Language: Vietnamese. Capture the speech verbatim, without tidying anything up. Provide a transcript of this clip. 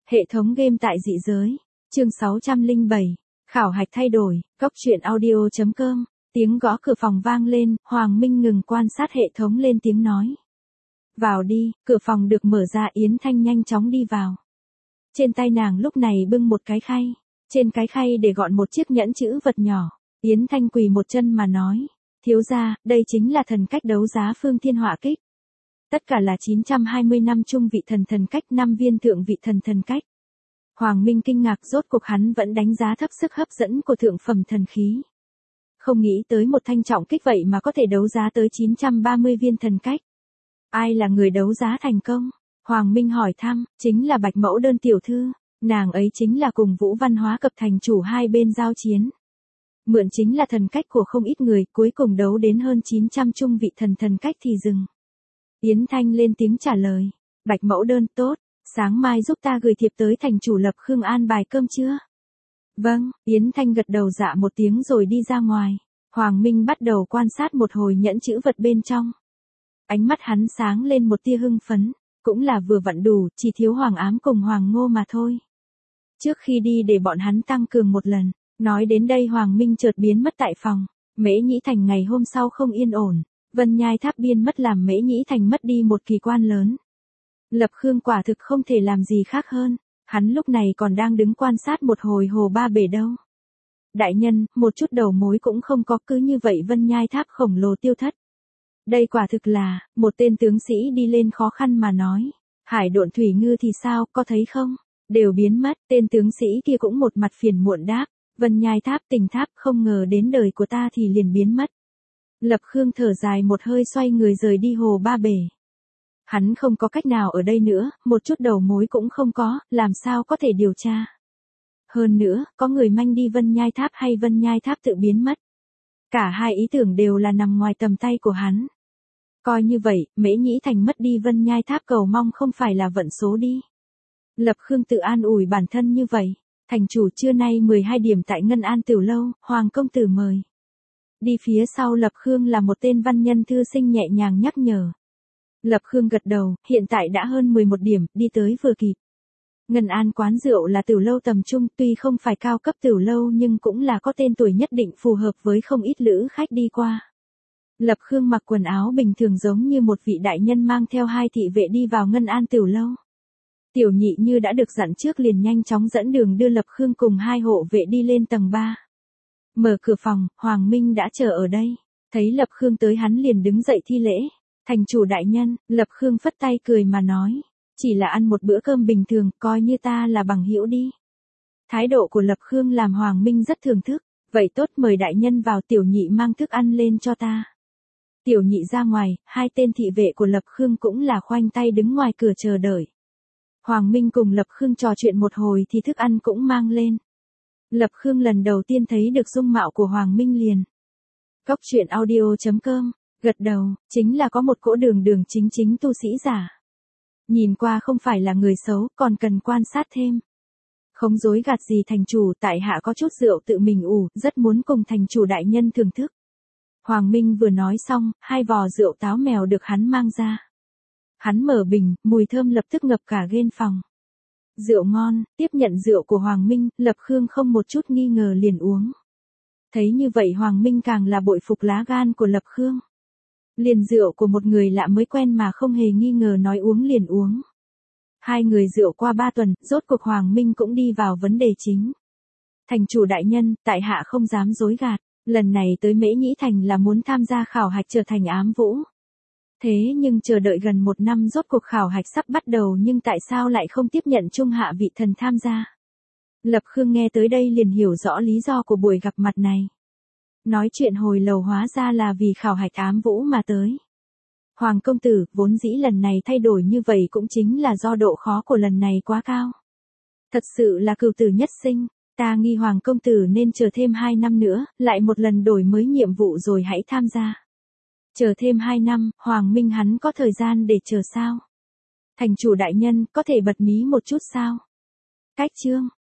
Hệ thống game tại dị giới. Chương sáu trăm lẻ bảy. Khảo hạch thay đổi. Cốc truyện audio chấm com. Tiếng gõ cửa phòng vang lên, Hoàng Minh ngừng quan sát hệ thống lên tiếng nói. Vào đi, cửa phòng được mở ra, Yến Thanh nhanh chóng đi vào. Trên tay nàng lúc này bưng một cái khay. Trên cái khay để gọn một chiếc nhẫn chữ vật nhỏ. Yến Thanh quỳ một chân mà nói. Thiếu gia, đây chính là thần cách đấu giá Phương Thiên Họa Kích. Tất cả là chín trăm hai mươi năm trung vị thần thần cách, năm viên thượng vị thần thần cách. Hoàng Minh kinh ngạc, rốt cuộc hắn vẫn đánh giá thấp sức hấp dẫn của thượng phẩm thần khí. Không nghĩ tới một thanh trọng kích vậy mà có thể đấu giá tới chín trăm ba mươi viên thần cách. Ai là người đấu giá thành công? Hoàng Minh hỏi thăm. Chính là Bạch Mẫu Đơn tiểu thư. Nàng ấy chính là cùng Vũ Văn Hóa Cập thành chủ hai bên giao chiến. Mượn chính là thần cách của không ít người, cuối cùng đấu đến hơn chín trăm trung vị thần thần cách thì dừng. Yến Thanh lên tiếng trả lời. Bạch Mẫu Đơn, tốt, sáng mai giúp ta gửi thiệp tới thành chủ Lập Khương an bài cơm trưa. Vâng, Yến Thanh gật đầu dạ một tiếng rồi đi ra ngoài. Hoàng Minh bắt đầu quan sát một hồi nhẫn chữ vật bên trong. Ánh mắt hắn sáng lên một tia hưng phấn, cũng là vừa vặn đủ, chỉ thiếu Hoàng Ám cùng Hoàng Ngô mà thôi. Trước khi đi để bọn hắn tăng cường một lần. Nói đến đây Hoàng Minh chợt biến mất tại phòng. Mễ Nhĩ Thành ngày hôm sau không yên ổn. Vân Nhai Tháp biên mất làm Mễ Nhĩ Thành mất đi một kỳ quan lớn. Lập Khương quả thực không thể làm gì khác hơn. Hắn lúc này còn đang đứng quan sát một hồi hồ ba bể đâu. Đại nhân, một chút đầu mối cũng không có, cứ như vậy Vân Nhai Tháp khổng lồ tiêu thất. Đây quả thực là, một tên tướng sĩ đi lên khó khăn mà nói. Hải Độn Thủy Ngư thì sao, có thấy không? Đều biến mất, tên tướng sĩ kia cũng một mặt phiền muộn đáp. Vân Nhai Tháp, Tình Tháp, không ngờ đến đời của ta thì liền biến mất. Lập Khương thở dài một hơi, xoay người rời đi hồ ba bể. Hắn không có cách nào ở đây nữa, một chút đầu mối cũng không có, làm sao có thể điều tra. Hơn nữa, có người manh đi Vân Nhai Tháp hay Vân Nhai Tháp tự biến mất. Cả hai ý tưởng đều là nằm ngoài tầm tay của hắn. Coi như vậy, Mễ Nhĩ Thành mất đi Vân Nhai Tháp cầu mong không phải là vận số đi. Lập Khương tự an ủi bản thân như vậy. Thành chủ trưa nay mười hai điểm tại Ngân An Tiểu Lâu, Hoàng công tử mời. Đi phía sau Lập Khương là một tên văn nhân thư sinh nhẹ nhàng nhắc nhở. Lập Khương gật đầu, hiện tại đã hơn mười một điểm, đi tới vừa kịp. Ngân An quán rượu là tiểu lâu tầm trung, tuy không phải cao cấp tiểu lâu nhưng cũng là có tên tuổi nhất định, phù hợp với không ít lữ khách đi qua. Lập Khương mặc quần áo bình thường giống như một vị đại nhân mang theo hai thị vệ đi vào Ngân An Tiểu Lâu. Tiểu Nhị như đã được dặn trước liền nhanh chóng dẫn đường đưa Lập Khương cùng hai hộ vệ đi lên tầng ba. Mở cửa phòng, Hoàng Minh đã chờ ở đây. Thấy Lập Khương tới hắn liền đứng dậy thi lễ. Thành chủ đại nhân, Lập Khương phất tay cười mà nói. Chỉ là ăn một bữa cơm bình thường, coi như ta là bằng hữu đi. Thái độ của Lập Khương làm Hoàng Minh rất thưởng thức. Vậy tốt, mời đại nhân vào. Tiểu Nhị mang thức ăn lên cho ta. Tiểu Nhị ra ngoài, hai tên thị vệ của Lập Khương cũng là khoanh tay đứng ngoài cửa chờ đợi. Hoàng Minh cùng Lập Khương trò chuyện một hồi thì thức ăn cũng mang lên. Lập Khương lần đầu tiên thấy được dung mạo của Hoàng Minh liền. Cốc truyện audio chấm com, gật đầu, chính là có một cỗ đường đường chính chính tu sĩ giả. Nhìn qua không phải là người xấu, còn cần quan sát thêm. Không dối gạt gì thành chủ, tại hạ có chút rượu tự mình ủ, rất muốn cùng thành chủ đại nhân thưởng thức. Hoàng Minh vừa nói xong, hai vò rượu táo mèo được hắn mang ra. Hắn mở bình, mùi thơm lập tức ngập cả ghên phòng. Rượu ngon, tiếp nhận rượu của Hoàng Minh, Lập Khương không một chút nghi ngờ liền uống. Thấy như vậy Hoàng Minh càng là bội phục lá gan của Lập Khương. Liền rượu của một người lạ mới quen mà không hề nghi ngờ nói uống liền uống. Hai người rượu qua ba tuần, rốt cuộc Hoàng Minh cũng đi vào vấn đề chính. Thành chủ đại nhân, tại hạ không dám dối gạt, lần này tới Mễ Nhĩ Thành là muốn tham gia khảo hạch trở thành ám vũ. Thế nhưng chờ đợi gần một năm rốt cuộc khảo hạch sắp bắt đầu nhưng tại sao lại không tiếp nhận trung hạ vị thần tham gia. Lập Khương nghe tới đây liền hiểu rõ lý do của buổi gặp mặt này. Nói chuyện hồi lầu hóa ra là vì khảo hạch ám vũ mà tới. Hoàng công tử, vốn dĩ lần này thay đổi như vậy cũng chính là do độ khó của lần này quá cao. Thật sự là cửu tử nhất sinh, ta nghi Hoàng công tử nên chờ thêm hai năm nữa, lại một lần đổi mới nhiệm vụ rồi hãy tham gia. Chờ thêm hai năm, Hoàng Minh hắn có thời gian để chờ sao? Thành chủ đại nhân, có thể bật mí một chút sao? Cách chương.